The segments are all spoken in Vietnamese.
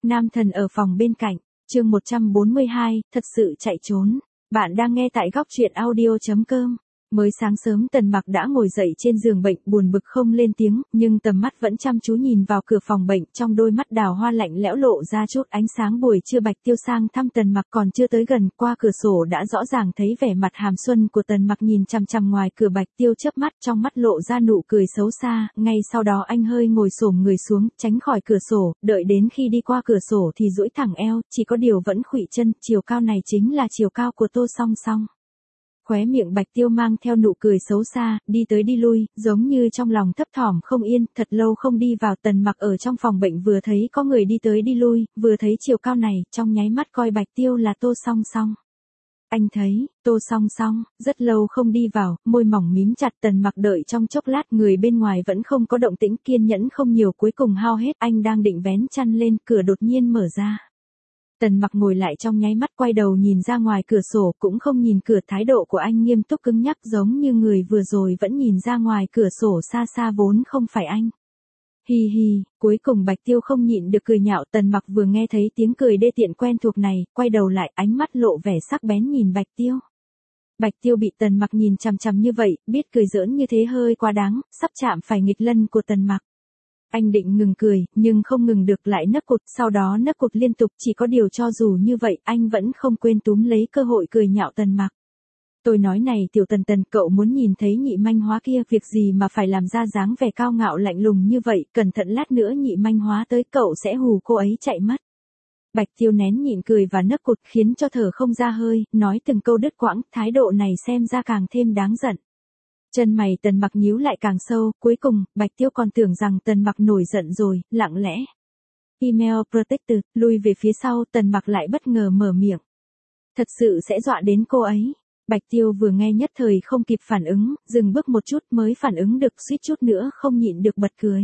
Nam thần ở phòng bên cạnh, chương 142, thật sự chạy trốn. Bạn đang nghe tại góc truyện audio.com. Mới sáng sớm Tần Mặc đã ngồi dậy trên giường bệnh, buồn bực không lên tiếng, nhưng tầm mắt vẫn chăm chú nhìn vào cửa phòng bệnh, trong đôi mắt đào hoa lạnh lẽo lộ ra chút ánh sáng buổi trưa. Bạch Tiêu sang thăm Tần Mặc còn chưa tới gần, qua cửa sổ đã rõ ràng thấy vẻ mặt hàm xuân của Tần Mặc nhìn chằm chằm ngoài cửa. Bạch Tiêu chớp mắt, trong mắt lộ ra nụ cười xấu xa, ngay sau đó anh hơi ngồi xổm người xuống, tránh khỏi cửa sổ, đợi đến khi đi qua cửa sổ thì duỗi thẳng eo, chỉ có điều vẫn khuỵu chân, chiều cao này chính là chiều cao của Tô Song Song. Khóe miệng Bạch Tiêu mang theo nụ cười xấu xa, đi tới đi lui, giống như trong lòng thấp thỏm không yên, thật lâu không đi vào. Tần Mặc ở trong phòng bệnh vừa thấy có người đi tới đi lui, vừa thấy chiều cao này, trong nháy mắt coi Bạch Tiêu là Tô Song Song. Anh thấy, Tô Song Song, rất lâu không đi vào, môi mỏng mím chặt. Tần Mặc đợi trong chốc lát, người bên ngoài vẫn không có động tĩnh, kiên nhẫn không nhiều, cuối cùng hao hết, anh đang định vén chăn lên, cửa đột nhiên mở ra. Tần Mặc ngồi lại trong nháy mắt, quay đầu nhìn ra ngoài cửa sổ, cũng không nhìn cửa, thái độ của anh nghiêm túc cứng nhắc, giống như người vừa rồi vẫn nhìn ra ngoài cửa sổ xa xa vốn không phải anh. Hi hi, cuối cùng Bạch Tiêu không nhịn được cười nhạo. Tần Mặc vừa nghe thấy tiếng cười đê tiện quen thuộc này, quay đầu lại, ánh mắt lộ vẻ sắc bén nhìn Bạch Tiêu. Bạch Tiêu bị Tần Mặc nhìn chằm chằm như vậy, biết cười giỡn như thế hơi quá đáng, sắp chạm phải nghịch lân của Tần Mặc. Anh định ngừng cười, nhưng không ngừng được, lại nấc cụt, sau đó nấc cụt liên tục, chỉ có điều cho dù như vậy, anh vẫn không quên túm lấy cơ hội cười nhạo Tần Mặc. Tôi nói này tiểu Tần Tần, cậu muốn nhìn thấy nhị manh hóa kia, việc gì mà phải làm ra dáng vẻ cao ngạo lạnh lùng như vậy, cẩn thận lát nữa nhị manh hóa tới cậu sẽ hù cô ấy chạy mất. Bạch Tiêu nén nhịn cười và nấc cụt khiến cho thở không ra hơi, nói từng câu đứt quãng, thái độ này xem ra càng thêm đáng giận. Chân mày Tần Mặc nhíu lại càng sâu, cuối cùng, Bạch Tiêu còn tưởng rằng Tần Mặc nổi giận rồi, lặng lẽ. Email protected, lui về phía sau. Tần Mặc lại bất ngờ mở miệng. Thật sự sẽ dọa đến cô ấy. Bạch Tiêu vừa nghe nhất thời không kịp phản ứng, dừng bước một chút mới phản ứng được, suýt chút nữa không nhịn được bật cười.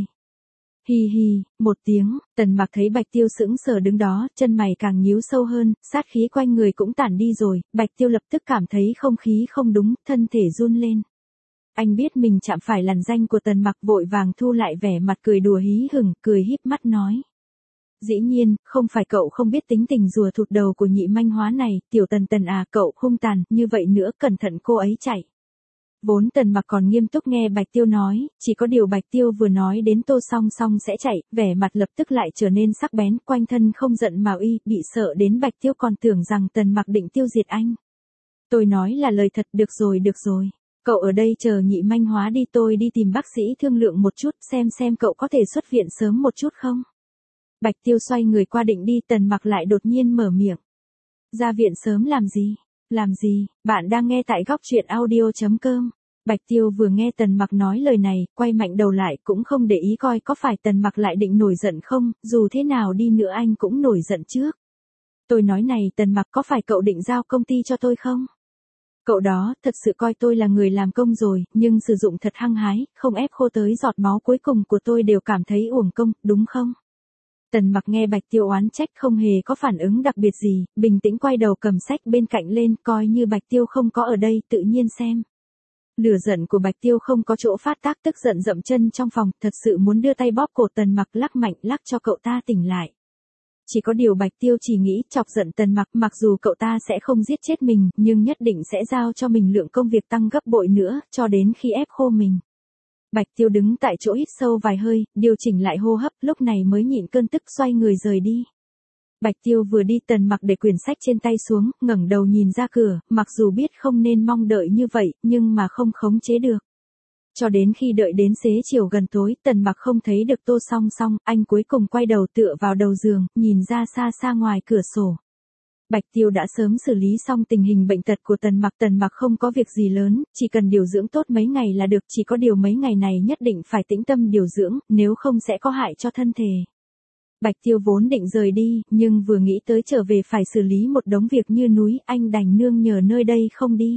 Hi hi, một tiếng. Tần Mặc thấy Bạch Tiêu sững sờ đứng đó, chân mày càng nhíu sâu hơn, sát khí quanh người cũng tản đi rồi. Bạch Tiêu lập tức cảm thấy không khí không đúng, thân thể run lên. Anh biết mình chạm phải lằn ranh của Tần Mặc, vội vàng thu lại vẻ mặt cười đùa hí hửng, cười híp mắt nói. Dĩ nhiên, không phải cậu không biết tính tình rùa thụt đầu của nhị manh hóa này, tiểu Tần Tần à, cậu hung tàn, như vậy nữa cẩn thận cô ấy chạy. Vốn Tần Mặc còn nghiêm túc nghe Bạch Tiêu nói, chỉ có điều Bạch Tiêu vừa nói đến Tô Song Song sẽ chạy, vẻ mặt lập tức lại trở nên sắc bén, quanh thân không giận mà uy, bị sợ đến Bạch Tiêu còn tưởng rằng Tần Mặc định tiêu diệt anh. Tôi nói là lời thật, được rồi. Cậu ở đây chờ nhị manh hóa đi, tôi đi tìm bác sĩ thương lượng một chút, xem cậu có thể xuất viện sớm một chút không. Bạch Tiêu xoay người qua định đi, Tần Mặc lại đột nhiên mở miệng. Ra viện sớm làm gì, bạn đang nghe tại góc truyện audio.com. Bạch Tiêu vừa nghe Tần Mặc nói lời này, quay mạnh đầu lại, cũng không để ý coi có phải Tần Mặc lại định nổi giận không, dù thế nào đi nữa anh cũng nổi giận trước. Tôi nói này Tần Mặc, có phải cậu định giao công ty cho tôi không? Cậu đó, thật sự coi tôi là người làm công rồi, nhưng sử dụng thật hăng hái, không ép khô tới giọt máu cuối cùng của tôi đều cảm thấy uổng công, đúng không? Tần Mặc nghe Bạch Tiêu oán trách không hề có phản ứng đặc biệt gì, bình tĩnh quay đầu cầm sách bên cạnh lên, coi như Bạch Tiêu không có ở đây, tự nhiên xem. Lửa giận của Bạch Tiêu không có chỗ phát tác, tức giận dậm chân trong phòng, thật sự muốn đưa tay bóp cổ Tần Mặc, lắc mạnh lắc cho cậu ta tỉnh lại. Chỉ có điều Bạch Tiêu chỉ nghĩ chọc giận Tần Mặc, mặc dù cậu ta sẽ không giết chết mình, nhưng nhất định sẽ giao cho mình lượng công việc tăng gấp bội nữa, cho đến khi ép khô mình. Bạch Tiêu đứng tại chỗ hít sâu vài hơi, điều chỉnh lại hô hấp, lúc này mới nhịn cơn tức xoay người rời đi. Bạch Tiêu vừa đi, Tần Mặc để quyển sách trên tay xuống, ngẩng đầu nhìn ra cửa, mặc dù biết không nên mong đợi như vậy, nhưng mà không khống chế được. Cho đến khi đợi đến xế chiều gần tối, Tần Mặc không thấy được Tô Song Song, anh cuối cùng quay đầu tựa vào đầu giường, nhìn ra xa xa ngoài cửa sổ. Bạch Tiêu đã sớm xử lý xong tình hình bệnh tật của Tần Mặc không có việc gì lớn, chỉ cần điều dưỡng tốt mấy ngày là được, chỉ có điều mấy ngày này nhất định phải tĩnh tâm điều dưỡng, nếu không sẽ có hại cho thân thể. Bạch Tiêu vốn định rời đi, nhưng vừa nghĩ tới trở về phải xử lý một đống việc như núi, anh đành nương nhờ nơi đây không đi.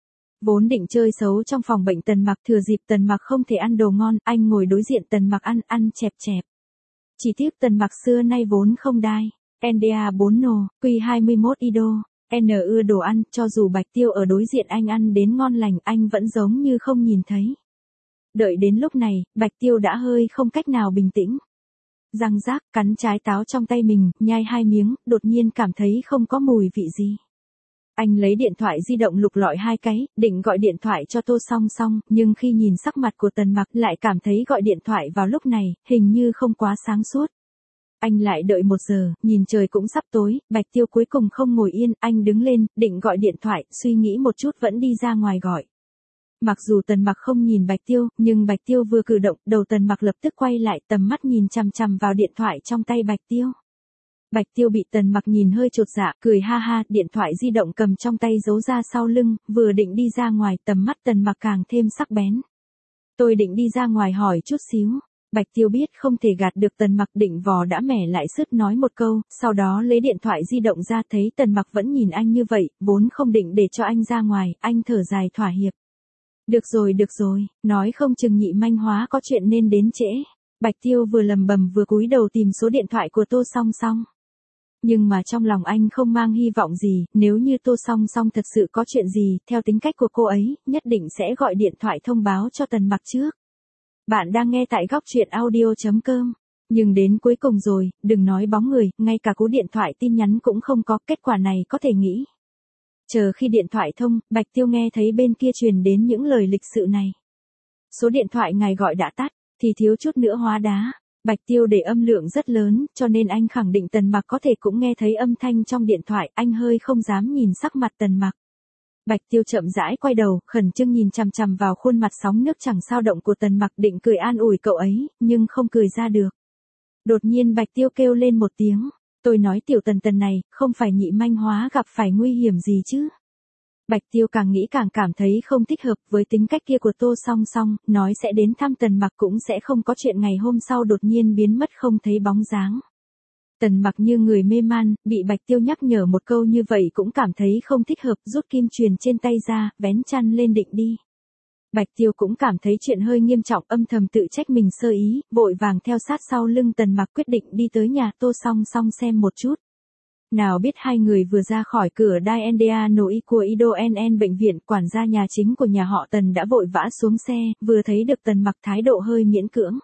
Vốn định chơi xấu trong phòng bệnh Tần Mặc, thừa dịp Tần Mặc không thể ăn đồ ngon, anh ngồi đối diện Tần Mặc ăn chẹp chẹp. Chỉ tiếc Tần Mặc xưa nay vốn không đai. NDA 4 nồ, Q21 Ido, N ưa đồ ăn, cho dù Bạch Tiêu ở đối diện anh ăn đến ngon lành, anh vẫn giống như không nhìn thấy. Đợi đến lúc này, Bạch Tiêu đã hơi không cách nào bình tĩnh. răng rác, cắn trái táo trong tay mình, nhai 2 miếng, đột nhiên cảm thấy không có mùi vị gì. Anh lấy điện thoại di động lục lọi 2 cái, định gọi điện thoại cho Tô Song Song, nhưng khi nhìn sắc mặt của Tần Mặc lại cảm thấy gọi điện thoại vào lúc này, hình như không quá sáng suốt. Anh lại đợi 1 giờ, nhìn trời cũng sắp tối, Bạch Tiêu cuối cùng không ngồi yên, anh đứng lên, định gọi điện thoại, suy nghĩ một chút vẫn đi ra ngoài gọi. Mặc dù Tần Mặc không nhìn Bạch Tiêu, nhưng Bạch Tiêu vừa cử động, đầu Tần Mặc lập tức quay lại, tầm mắt nhìn chằm chằm vào điện thoại trong tay Bạch Tiêu. Bạch Tiêu bị Tần Mặc nhìn hơi chột dạ, cười ha ha, điện thoại di động cầm trong tay giấu ra sau lưng, vừa định đi ra ngoài, tầm mắt Tần Mặc càng thêm sắc bén. Tôi định đi ra ngoài hỏi chút xíu. Bạch Tiêu biết không thể gạt được Tần Mặc, định vò đã mẻ lại sứt nói một câu, sau đó lấy điện thoại di động ra, thấy Tần Mặc vẫn nhìn anh như vậy, vốn không định để cho anh ra ngoài, anh thở dài thỏa hiệp. Được rồi, nói không chừng nhị manh hóa có chuyện nên đến trễ. Bạch Tiêu vừa lầm bầm vừa cúi đầu tìm số điện thoại của Tô Song Song. Nhưng mà trong lòng anh không mang hy vọng gì, nếu như Tô Song Song thật sự có chuyện gì, theo tính cách của cô ấy, nhất định sẽ gọi điện thoại thông báo cho Tần Mặc trước. Bạn đang nghe tại góc truyện audio.com. Nhưng đến cuối cùng rồi, đừng nói bóng người, ngay cả cú điện thoại tin nhắn cũng không có, kết quả này có thể nghĩ. Chờ khi điện thoại thông, Bạch Tiêu nghe thấy bên kia truyền đến những lời lịch sự này. Số điện thoại ngài gọi đã tắt, thì thiếu chút nữa hóa đá. Bạch Tiêu để âm lượng rất lớn, cho nên anh khẳng định Tần Mặc có thể cũng nghe thấy âm thanh trong điện thoại, anh hơi không dám nhìn sắc mặt Tần Mặc. Bạch Tiêu chậm rãi quay đầu, khẩn trương nhìn chằm chằm vào khuôn mặt sóng nước chẳng sao động của Tần Mặc, định cười an ủi cậu ấy, nhưng không cười ra được. Đột nhiên Bạch Tiêu kêu lên một tiếng, tôi nói tiểu Tần này, không phải nhị manh hóa gặp phải nguy hiểm gì chứ? Bạch Tiêu càng nghĩ càng cảm thấy không thích hợp với tính cách kia của Tô Song Song, nói sẽ đến thăm Tần Mặc cũng sẽ không có chuyện, ngày hôm sau đột nhiên biến mất không thấy bóng dáng. Tần Mặc như người mê man, bị Bạch Tiêu nhắc nhở một câu như vậy cũng cảm thấy không thích hợp, rút kim chuyền trên tay ra, vén chăn lên định đi. Bạch Tiêu cũng cảm thấy chuyện hơi nghiêm trọng, âm thầm tự trách mình sơ ý, vội vàng theo sát sau lưng Tần Mặc, quyết định đi tới nhà Tô Song Song xem một chút. Nào biết hai người vừa ra khỏi cửa Daendia Noi của Ido NN bệnh viện, quản gia nhà chính của nhà họ Tần đã vội vã xuống xe, vừa thấy được Tần Mặc thái độ hơi miễn cưỡng.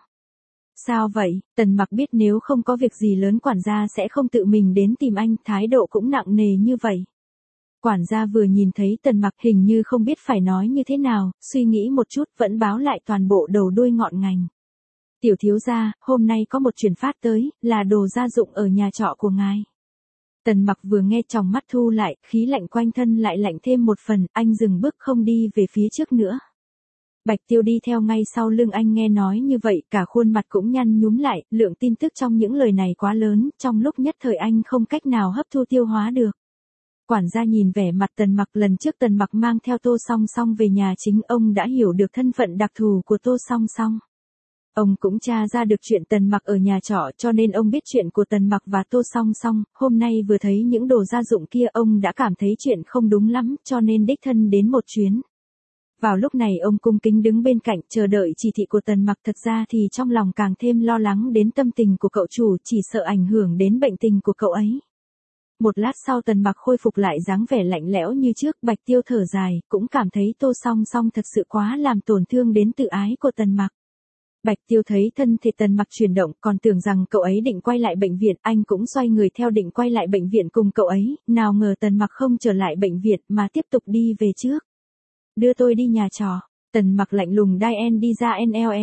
Sao vậy? Tần Mặc biết nếu không có việc gì lớn quản gia sẽ không tự mình đến tìm anh, thái độ cũng nặng nề như vậy. Quản gia vừa nhìn thấy Tần Mặc hình như không biết phải nói như thế nào, suy nghĩ một chút vẫn báo lại toàn bộ đầu đuôi ngọn ngành. Tiểu thiếu gia, hôm nay có một chuyển phát tới, là đồ gia dụng ở nhà trọ của ngài. Tần Mặc vừa nghe tròng mắt thu lại, khí lạnh quanh thân lại lạnh thêm một phần, anh dừng bước không đi về phía trước nữa. Bạch Tiêu đi theo ngay sau lưng anh, nghe nói như vậy, cả khuôn mặt cũng nhăn nhúm lại, lượng tin tức trong những lời này quá lớn, trong lúc nhất thời anh không cách nào hấp thu tiêu hóa được. Quản gia nhìn vẻ mặt Tần Mặc, lần trước Tần Mặc mang theo Tô Song Song về nhà chính, ông đã hiểu được thân phận đặc thù của Tô Song Song. Ông cũng tra ra được chuyện Tần Mặc ở nhà trọ, cho nên ông biết chuyện của Tần Mặc và Tô Song Song, hôm nay vừa thấy những đồ gia dụng kia ông đã cảm thấy chuyện không đúng lắm, cho nên đích thân đến một chuyến. Vào lúc này ông cung kính đứng bên cạnh chờ đợi chỉ thị của Tần Mặc, thật ra thì trong lòng càng thêm lo lắng đến tâm tình của cậu chủ, chỉ sợ ảnh hưởng đến bệnh tình của cậu ấy. Một lát sau Tần Mặc khôi phục lại dáng vẻ lạnh lẽo như trước, Bạch Tiêu thở dài, cũng cảm thấy Tô Song Song thật sự quá làm tổn thương đến tự ái của Tần Mặc. Bạch Tiêu thấy thân thể Tần Mặc chuyển động, còn tưởng rằng cậu ấy định quay lại bệnh viện, anh cũng xoay người theo định quay lại bệnh viện cùng cậu ấy, nào ngờ Tần Mặc không trở lại bệnh viện mà tiếp tục đi về trước. Đưa tôi đi nhà trọ. Tần Mặc lạnh lùng Daen đi ra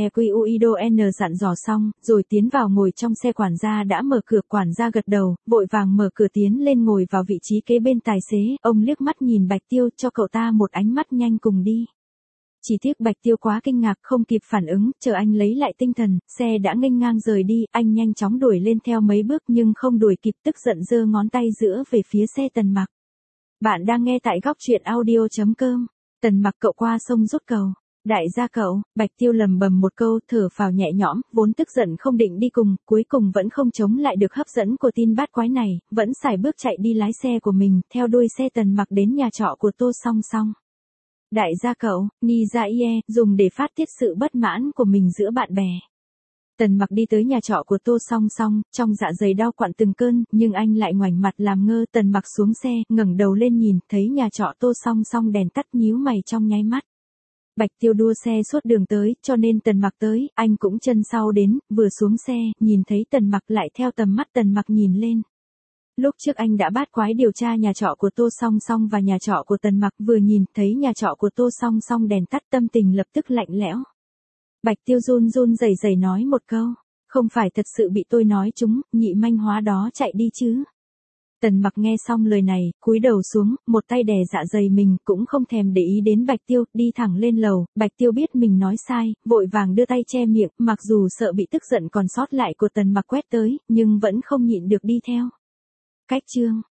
NLEQUIDON dặn dò xong, rồi tiến vào ngồi trong xe. Quản gia đã mở cửa, quản gia gật đầu, vội vàng mở cửa tiến lên ngồi vào vị trí kế bên tài xế, ông liếc mắt nhìn Bạch Tiêu, cho cậu ta một ánh mắt nhanh cùng đi. Chỉ tiếc Bạch Tiêu quá kinh ngạc không kịp phản ứng, chờ anh lấy lại tinh thần, xe đã nghênh ngang rời đi, anh nhanh chóng đuổi lên theo mấy bước nhưng không đuổi kịp, tức giận giơ ngón tay giữa về phía xe Tần Mặc. Bạn đang nghe tại góc truyện audio.com. Tần Mặc, cậu qua sông rút cầu. Đại gia cậu, Bạch Tiêu lầm bầm một câu, thở phào nhẹ nhõm, vốn tức giận không định đi cùng, cuối cùng vẫn không chống lại được hấp dẫn của tin bát quái này, vẫn sải bước chạy đi lái xe của mình, theo đuôi xe Tần Mặc đến nhà trọ của Tô Song Song. Đại gia cậu, ni ra ie, dùng để phát tiết sự bất mãn của mình giữa bạn bè. Tần Mặc đi tới nhà trọ của Tô Song Song, trong dạ dày đau quặn từng cơn, nhưng anh lại ngoảnh mặt làm ngơ. Tần Mặc xuống xe, ngẩng đầu lên nhìn, thấy nhà trọ Tô Song Song đèn tắt, nhíu mày trong nháy mắt. Bạch Tiêu đua xe suốt đường tới, cho nên Tần Mặc tới, anh cũng chân sau đến, vừa xuống xe, nhìn thấy Tần Mặc lại theo tầm mắt Tần Mặc nhìn lên. Lúc trước anh đã bát quái điều tra nhà trọ của Tô Song Song và nhà trọ của Tần Mặc, vừa nhìn thấy nhà trọ của Tô Song Song đèn tắt, tâm tình lập tức lạnh lẽo. Bạch Tiêu run run rẩy rẩy nói một câu, không phải thật sự bị tôi nói trúng, nhị manh hóa đó chạy đi chứ. Tần Mặc nghe xong lời này, cúi đầu xuống, một tay đè dạ dày mình, cũng không thèm để ý đến Bạch Tiêu, đi thẳng lên lầu. Bạch Tiêu biết mình nói sai, vội vàng đưa tay che miệng, mặc dù sợ bị tức giận còn sót lại của Tần Mặc quét tới, nhưng vẫn không nhịn được đi theo. Cách chương